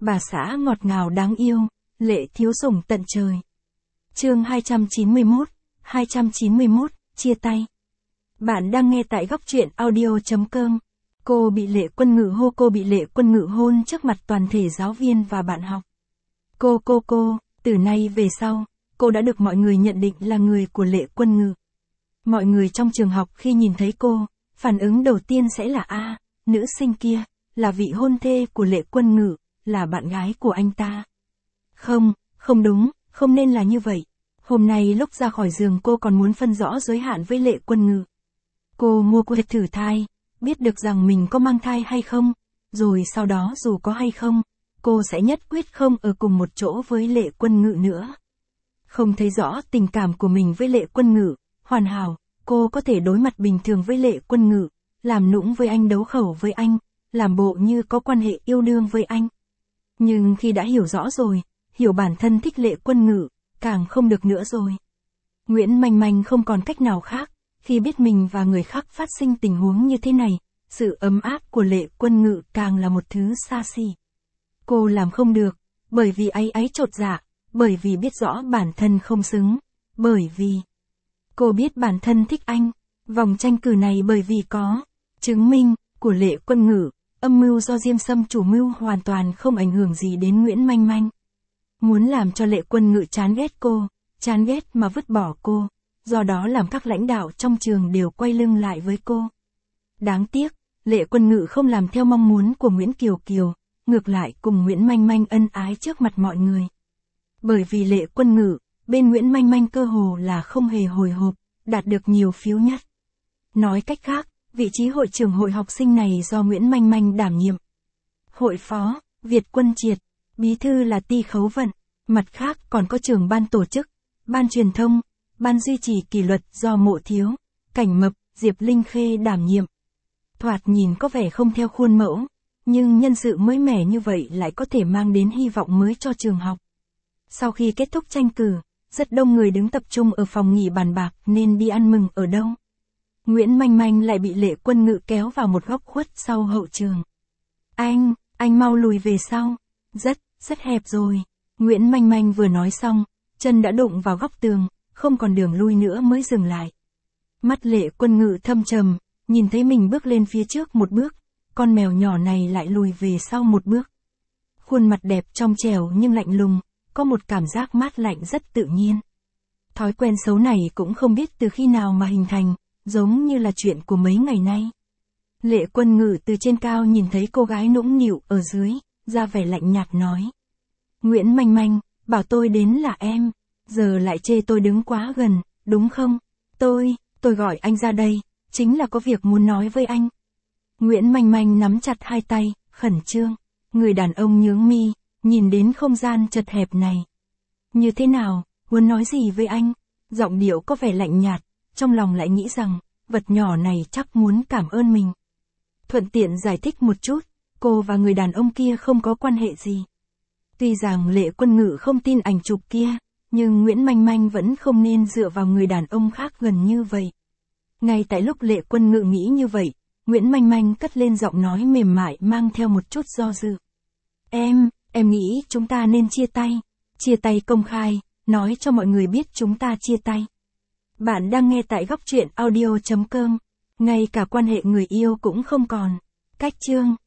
bà xã ngọt ngào đáng yêu, Lệ thiếu sủng tận trời. Chương 291, chia tay. Bạn đang nghe tại góc truyện audio.com. Cô bị Lệ Quân Ngự hôn trước mặt toàn thể giáo viên và bạn học. Cô, từ nay về sau, cô đã được mọi người nhận định là người của Lệ Quân Ngự. Mọi người trong trường học khi nhìn thấy cô, phản ứng đầu tiên sẽ là nữ sinh kia, là vị hôn thê của Lệ Quân Ngự, là bạn gái của anh ta. Không đúng, không nên là như vậy. Hôm nay lúc ra khỏi giường cô còn muốn phân rõ giới hạn với Lệ Quân Ngự. Cô mua que thử thai, biết được rằng mình có mang thai hay không, rồi sau đó dù có hay không, cô sẽ nhất quyết không ở cùng một chỗ với Lệ Quân Ngự nữa. Không thấy rõ tình cảm của mình với Lệ Quân Ngự, hoàn hảo, cô có thể đối mặt bình thường với Lệ Quân Ngự, làm nũng với anh, đấu khẩu với anh, làm bộ như có quan hệ yêu đương với anh. Nhưng khi đã hiểu rõ rồi, hiểu bản thân thích Lệ Quân Ngự, càng không được nữa rồi. Nguyễn Manh Manh không còn cách nào khác, khi biết mình và người khác phát sinh tình huống như thế này, sự ấm áp của Lệ Quân Ngự càng là một thứ xa xỉ. Cô làm không được, bởi vì áy chột dạ, bởi vì biết rõ bản thân không xứng, bởi vì cô biết bản thân thích anh. Vòng tranh cử này bởi vì có chứng minh của Lệ Quân Ngự, âm mưu do Diêm Sâm chủ mưu hoàn toàn không ảnh hưởng gì đến Nguyễn Manh Manh. Muốn làm cho Lệ Quân Ngự chán ghét mà vứt bỏ cô, do đó làm các lãnh đạo trong trường đều quay lưng lại với cô. Đáng tiếc, Lệ Quân Ngự không làm theo mong muốn của Nguyễn Kiều Kiều, ngược lại cùng Nguyễn Manh Manh ân ái trước mặt mọi người. Bởi vì Lệ Quân Ngự, bên Nguyễn Manh Manh cơ hồ là không hề hồi hộp, đạt được nhiều phiếu nhất. Nói cách khác, vị trí hội trưởng hội học sinh này do Nguyễn Manh Manh đảm nhiệm. Hội phó, Việt Quân Triệt, bí thư là Ti Khấu Vận, mặt khác còn có trưởng ban tổ chức, ban truyền thông, ban duy trì kỷ luật do Mộ Thiếu, Cảnh Mập, Diệp Linh Khê đảm nhiệm. Thoạt nhìn có vẻ không theo khuôn mẫu, nhưng nhân sự mới mẻ như vậy lại có thể mang đến hy vọng mới cho trường học. Sau khi kết thúc tranh cử, rất đông người đứng tập trung ở phòng nghỉ bàn bạc nên đi ăn mừng ở đâu. Nguyễn Manh Manh lại bị Lệ Quân Ngự kéo vào một góc khuất sau hậu trường. Anh mau lùi về sau. Rất hẹp rồi. Nguyễn Manh Manh vừa nói xong, chân đã đụng vào góc tường, không còn đường lui nữa mới dừng lại. Mắt Lệ Quân Ngự thâm trầm, nhìn thấy mình bước lên phía trước một bước, con mèo nhỏ này lại lùi về sau một bước. Khuôn mặt đẹp trong trẻo nhưng lạnh lùng, có một cảm giác mát lạnh rất tự nhiên. Thói quen xấu này cũng không biết từ khi nào mà hình thành, giống như là chuyện của mấy ngày nay. Lệ Quân Ngự từ trên cao nhìn thấy cô gái nũng nịu ở dưới, ra vẻ lạnh nhạt nói. Nguyễn Manh Manh, bảo tôi đến là em, giờ lại chê tôi đứng quá gần, đúng không? Tôi gọi anh ra đây, chính là có việc muốn nói với anh. Nguyễn Manh Manh nắm chặt hai tay, khẩn trương. Người đàn ông nhướng mi, nhìn đến không gian chật hẹp này. Như thế nào, muốn nói gì với anh? Giọng điệu có vẻ lạnh nhạt, trong lòng lại nghĩ rằng, vật nhỏ này chắc muốn cảm ơn mình. Thuận tiện giải thích một chút, cô và người đàn ông kia không có quan hệ gì. Tuy rằng Lệ Quân Ngự không tin ảnh chụp kia, nhưng Nguyễn Manh Manh vẫn không nên dựa vào người đàn ông khác gần như vậy. Ngay tại lúc Lệ Quân Ngự nghĩ như vậy, Nguyễn Manh Manh cất lên giọng nói mềm mại mang theo một chút do dự. Em nghĩ chúng ta nên chia tay công khai, nói cho mọi người biết chúng ta chia tay. Bạn đang nghe tại góc truyện audio.com, ngay cả quan hệ người yêu cũng không còn. Cách chương